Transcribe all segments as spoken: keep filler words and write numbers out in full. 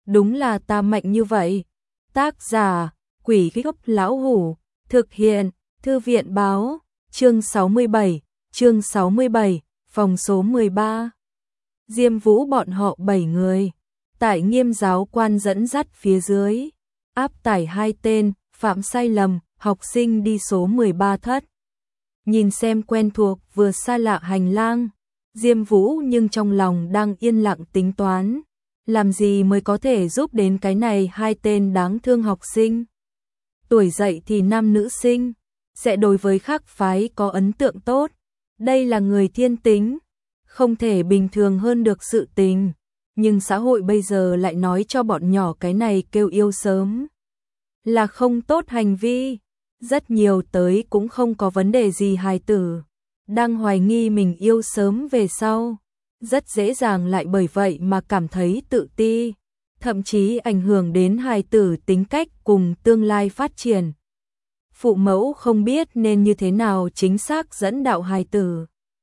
đúng là ta mạnh như vậy. Tác giả, Quỷ Gốc Lão Hủ, thực hiện, Thư viện Báo, chương sáu mươi bảy, chương sáu mươi bảy, phòng số mười ba. Diêm Vũ bọn họ bảy người, tại Nghiêm giáo quan dẫn dắt phía dưới, áp tải hai tên, phạm sai lầm, học sinh đi số mười ba thất. Nhìn xem quen thuộc vừa xa lạ hành lang, Diêm Vũ nhưng trong lòng đang yên lặng tính toán, làm gì mới có thể giúp đến cái này hai tên đáng thương học sinh. Tuổi dậy thì nam nữ sinh, sẽ đối với khác phái có ấn tượng tốt, đây là người thiên tính, không thể bình thường hơn được sự tình, nhưng xã hội bây giờ lại nói cho bọn nhỏ cái này kêu yêu sớm là không tốt hành vi, rất nhiều tới cũng không có vấn đề gì hài tử, đang hoài nghi mình yêu sớm về sau, rất dễ dàng lại bởi vậy mà cảm thấy tự ti, thậm chí ảnh hưởng đến hài tử tính cách cùng tương lai phát triển. Phụ mẫu không biết nên như thế nào chính xác dẫn đạo hài tử,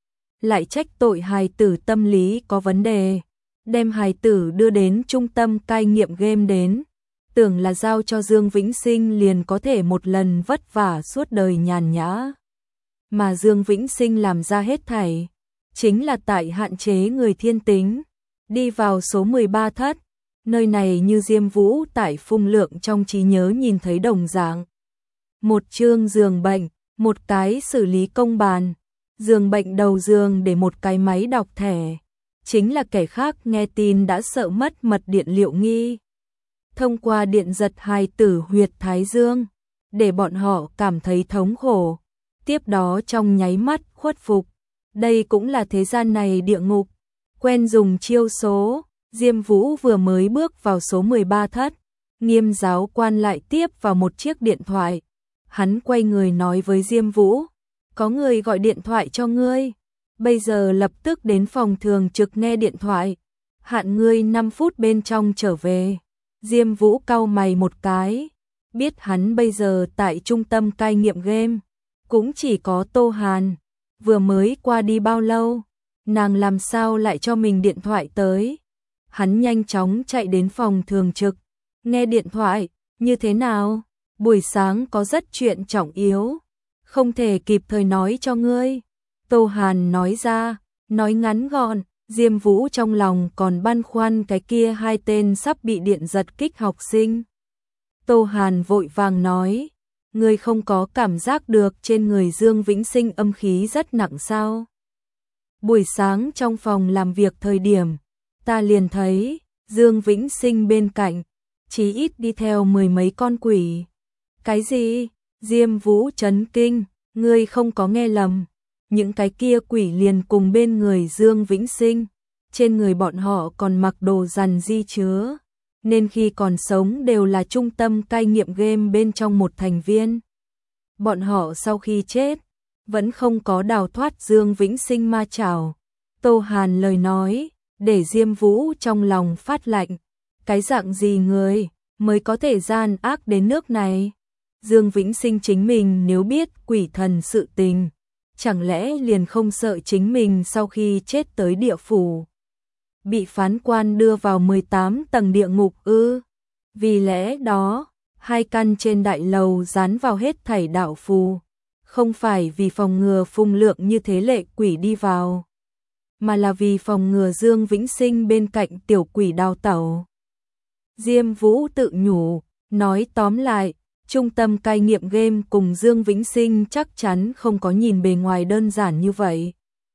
lại trách tội hài tử tâm lý có vấn đề, đem hài tử đưa đến trung tâm cai nghiện game đến, tưởng là giao cho Dương Vĩnh Sinh liền có thể một lần vất vả suốt đời nhàn nhã. Mà Dương Vĩnh Sinh làm ra hết thảy, chính là tại hạn chế người thiên tính, đi vào số mười ba thất, nơi này như Diêm Vũ tại Phung Lượng trong trí nhớ nhìn thấy đồng dạng. Một chương giường bệnh, một cái xử lý công bàn, giường bệnh đầu giường để một cái máy đọc thẻ, chính là kẻ khác nghe tin đã sợ mất mật điện liệu nghi. Thông qua điện giật hài tử huyệt thái dương, để bọn họ cảm thấy thống khổ, tiếp đó trong nháy mắt khuất phục. Đây cũng là thế gian này địa ngục, quen dùng chiêu số, Diêm Vũ vừa mới bước vào số mười ba thất, Nghiêm giáo quan lại tiếp vào một chiếc điện thoại. Hắn quay người nói với Diêm Vũ, có người gọi điện thoại cho ngươi, bây giờ lập tức đến phòng thường trực nghe điện thoại, hạn ngươi năm phút bên trong trở về. Diêm Vũ cau mày một cái, biết hắn bây giờ tại trung tâm cai nghiện game, cũng chỉ có Tô Hàn, vừa mới qua đi bao lâu, nàng làm sao lại cho mình điện thoại tới. Hắn nhanh chóng chạy đến phòng thường trực, nghe điện thoại, như thế nào, buổi sáng có rất chuyện trọng yếu, không thể kịp thời nói cho ngươi. Tô Hàn nói ra, nói ngắn gọn. Diêm Vũ trong lòng còn băn khoăn cái kia hai tên sắp bị điện giật kích học sinh. Tô Hàn vội vàng nói, ngươi không có cảm giác được trên người Dương Vĩnh Sinh âm khí rất nặng sao? Buổi sáng trong phòng làm việc thời điểm, ta liền thấy Dương Vĩnh Sinh bên cạnh, chí ít đi theo mười mấy con quỷ. Cái gì? Diêm Vũ chấn kinh, ngươi không có nghe lầm. Những cái kia quỷ liền cùng bên người Dương Vĩnh Sinh, trên người bọn họ còn mặc đồ rằn di chứa, nên khi còn sống đều là trung tâm cai nghiện game bên trong một thành viên. Bọn họ sau khi chết, vẫn không có đào thoát Dương Vĩnh Sinh ma chảo. Tô Hàn lời nói, để Diêm Vũ trong lòng phát lạnh, cái dạng gì người mới có thể gian ác đến nước này? Dương Vĩnh Sinh chính mình nếu biết quỷ thần sự tình, chẳng lẽ liền không sợ chính mình sau khi chết tới địa phủ, bị phán quan đưa vào mười tám tầng địa ngục ư? Vì lẽ đó, hai căn trên đại lầu dán vào hết thảy đạo phù, không phải vì phòng ngừa Phung Lượng như thế lệ quỷ đi vào, mà là vì phòng ngừa Dương Vĩnh Sinh bên cạnh tiểu quỷ đào tẩu. Diêm Vũ tự nhủ, nói tóm lại, trung tâm cai nghiện game cùng Dương Vĩnh Sinh chắc chắn không có nhìn bề ngoài đơn giản như vậy.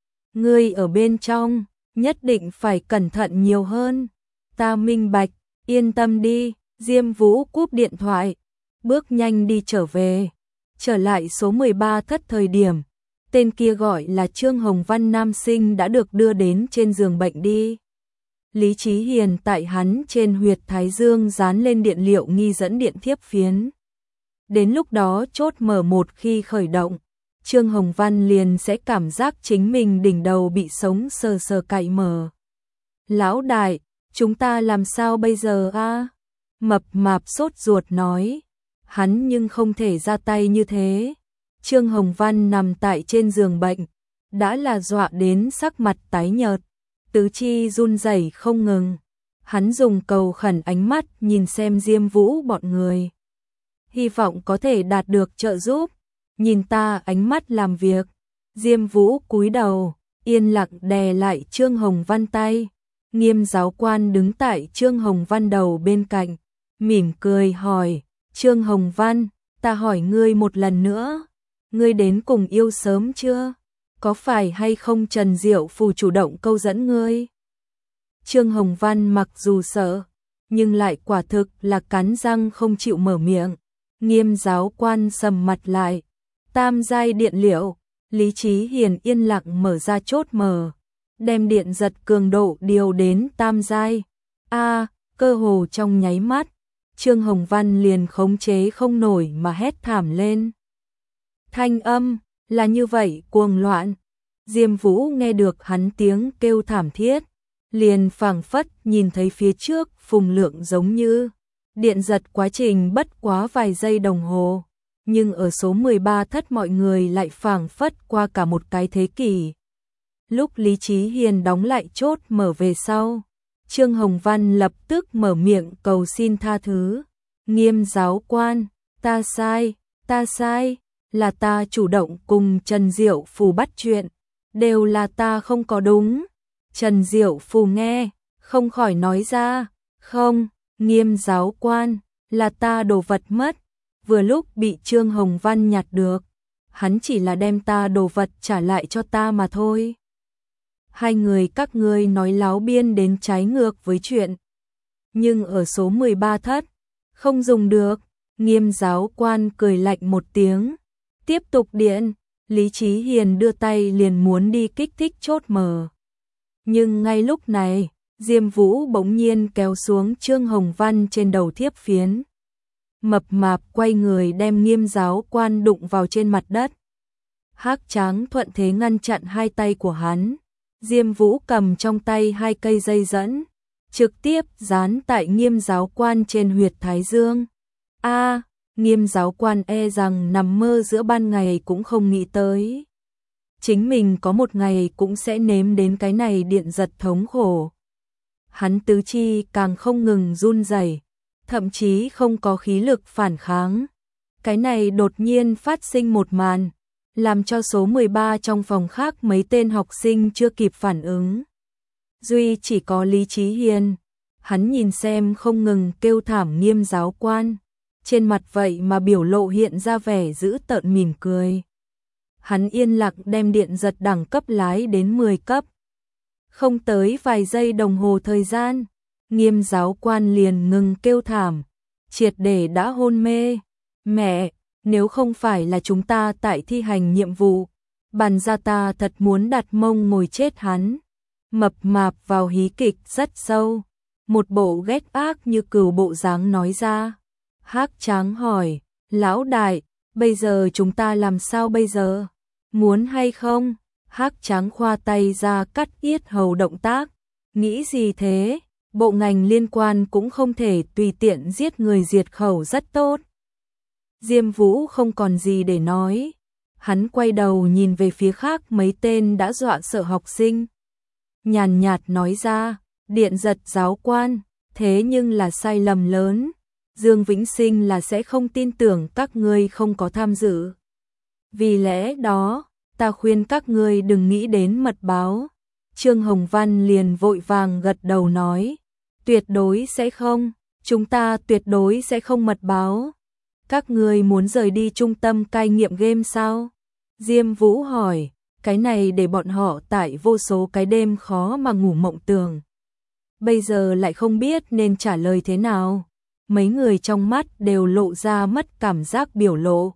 Ngươi ở bên trong, nhất định phải cẩn thận nhiều hơn. Ta minh bạch, yên tâm đi. Diêm Vũ cúp điện thoại, bước nhanh đi trở về. Trở lại số mười ba thất thời điểm, tên kia gọi là Trương Hồng Văn nam sinh đã được đưa đến trên giường bệnh đi. Lý Chí Hiền tại hắn trên huyệt thái dương dán lên điện liệu nghi dẫn điện thiếp phiến. Đến lúc đó chốt mở một khi khởi động, Trương Hồng Văn liền sẽ cảm giác chính mình đỉnh đầu bị sống sờ sờ cạy mở. Lão đại, chúng ta làm sao bây giờ a? Mập mạp sốt ruột nói, hắn nhưng không thể ra tay như thế. Trương Hồng Văn nằm tại trên giường bệnh, đã là dọa đến sắc mặt tái nhợt, tứ chi run rẩy không ngừng. Hắn dùng cầu khẩn ánh mắt nhìn xem Diêm Vũ bọn người. Hy vọng có thể đạt được trợ giúp. Nhìn ta ánh mắt làm việc. Diêm Vũ cúi đầu, yên lặng đè lại Trương Hồng Văn tay. Nghiêm giáo quan đứng tại Trương Hồng Văn đầu bên cạnh, mỉm cười hỏi, Trương Hồng Văn, ta hỏi ngươi một lần nữa, ngươi đến cùng yêu sớm chưa? Có phải hay không Trần Diệu Phù chủ động câu dẫn ngươi? Trương Hồng Văn mặc dù sợ, nhưng lại quả thực là cắn răng không chịu mở miệng. Nghiêm giáo quan sầm mặt lại, tam giai điện liệu, Lý Chí Hiền yên lặng mở ra chốt mở, đem điện giật cường độ điều đến tam giai. A, cơ hồ trong nháy mắt, Trương Hồng Văn liền khống chế không nổi mà hét thảm lên. Thanh âm là như vậy cuồng loạn. Diêm Vũ nghe được hắn tiếng kêu thảm thiết, liền phảng phất nhìn thấy phía trước phùng lượng giống như điện giật quá trình bất quá vài giây đồng hồ, nhưng ở số mười ba thất mọi người lại phảng phất qua cả một cái thế kỷ. Lúc Lý Chí Hiền đóng lại chốt mở về sau, Trương Hồng Văn lập tức mở miệng cầu xin tha thứ. Nghiêm giáo quan, ta sai, ta sai, là ta chủ động cùng Trần Diệu Phù bắt chuyện, đều là ta không có đúng. Trần Diệu Phù nghe, không khỏi nói ra, không, Nghiêm giáo quan, là ta đồ vật mất, vừa lúc bị Trương Hồng Văn nhặt được, hắn chỉ là đem ta đồ vật trả lại cho ta mà thôi. Hai người các ngươi nói láo biên đến trái ngược với chuyện. Nhưng ở số mười ba thất, không dùng được. Nghiêm giáo quan cười lạnh một tiếng, tiếp tục điện. Lý Chí Hiền đưa tay liền muốn đi kích thích chốt mở. Nhưng ngay lúc này, Diêm Vũ bỗng nhiên kéo xuống Trương Hồng Văn trên đầu thiếp phiến. Mập mạp quay người đem Nghiêm giáo quan đụng vào trên mặt đất. Hắc Tráng thuận thế ngăn chặn hai tay của hắn. Diêm Vũ cầm trong tay hai cây dây dẫn, trực tiếp dán tại Nghiêm giáo quan trên huyệt thái dương. A, Nghiêm giáo quan e rằng nằm mơ giữa ban ngày cũng không nghĩ tới. Chính mình có một ngày cũng sẽ nếm đến cái này điện giật thống khổ. Hắn tứ chi càng không ngừng run rẩy, thậm chí không có khí lực phản kháng. Cái này đột nhiên phát sinh một màn, làm cho số mười ba trong phòng khác mấy tên học sinh chưa kịp phản ứng. Duy chỉ có Lý Chí Hiền, hắn nhìn xem không ngừng kêu thảm Nghiêm giáo quan, trên mặt vậy mà biểu lộ hiện ra vẻ dữ tợn mỉm cười. Hắn yên lặng đem điện giật đẳng cấp lái đến mười cấp. Không tới vài giây đồng hồ thời gian, Nghiêm giáo quan liền ngừng kêu thảm, triệt để đã hôn mê. Mẹ, nếu không phải là chúng ta tại thi hành nhiệm vụ, bản gia ta thật muốn đặt mông ngồi chết hắn. Mập mạp vào hí kịch rất sâu, một bộ ghét ác như cừu bộ dáng nói ra. Hắc Tráng hỏi, lão đại, bây giờ chúng ta làm sao bây giờ? Muốn hay không? Hắc Tráng khoa tay ra cắt yết hầu động tác. Nghĩ gì thế? Bộ ngành liên quan cũng không thể tùy tiện giết người diệt khẩu rất tốt. Diêm Vũ không còn gì để nói. Hắn quay đầu nhìn về phía khác mấy tên đã dọa sợ học sinh. Nhàn nhạt nói ra, điện giật giáo quan, thế nhưng là sai lầm lớn. Dương Vĩnh Sinh là sẽ không tin tưởng các ngươi không có tham dự. Vì lẽ đó, ta khuyên các ngươi đừng nghĩ đến mật báo. Trương Hồng Văn liền vội vàng gật đầu nói, tuyệt đối sẽ không, chúng ta tuyệt đối sẽ không mật báo. Các ngươi muốn rời đi trung tâm cai nghiện game sao? Diêm Vũ hỏi, cái này để bọn họ tại vô số cái đêm khó mà ngủ mộng tưởng. Bây giờ lại không biết nên trả lời thế nào. Mấy người trong mắt đều lộ ra mất cảm giác biểu lộ.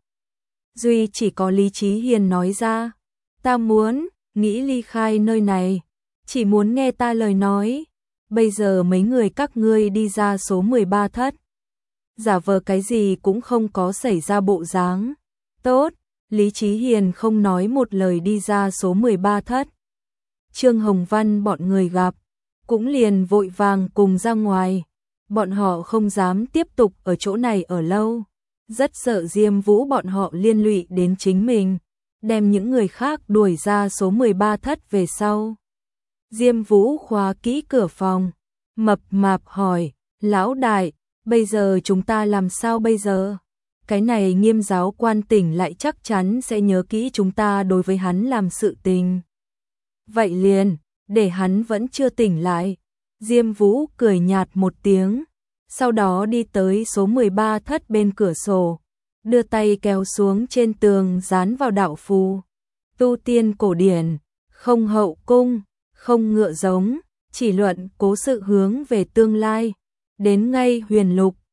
Duy chỉ có Lý Chí Hiền nói ra, ta muốn, nghĩ ly khai nơi này, chỉ muốn nghe ta lời nói. Bây giờ mấy người các ngươi đi ra số mười ba thất. Giả vờ cái gì cũng không có xảy ra bộ dáng. Tốt, Lý Chí Hiền không nói một lời đi ra số mười ba thất. Trương Hồng Văn bọn người gặp, cũng liền vội vàng cùng ra ngoài. Bọn họ không dám tiếp tục ở chỗ này ở lâu. Rất sợ Diêm Vũ bọn họ liên lụy đến chính mình, đem những người khác đuổi ra số mười ba thất về sau. Diêm Vũ khóa kỹ cửa phòng, Mập mạp hỏi, lão đại, bây giờ chúng ta làm sao bây giờ? Cái này Nghiêm giáo quan tỉnh lại chắc chắn sẽ nhớ kỹ chúng ta đối với hắn làm sự tình. Vậy liền, để hắn vẫn chưa tỉnh lại. Diêm Vũ cười nhạt một tiếng, sau đó đi tới số mười ba thất bên cửa sổ, đưa tay kéo xuống trên tường dán vào đạo phù. Tu tiên cổ điển, không hậu cung, không ngựa giống, chỉ luận cố sự hướng về tương lai. Đến ngay huyền lục,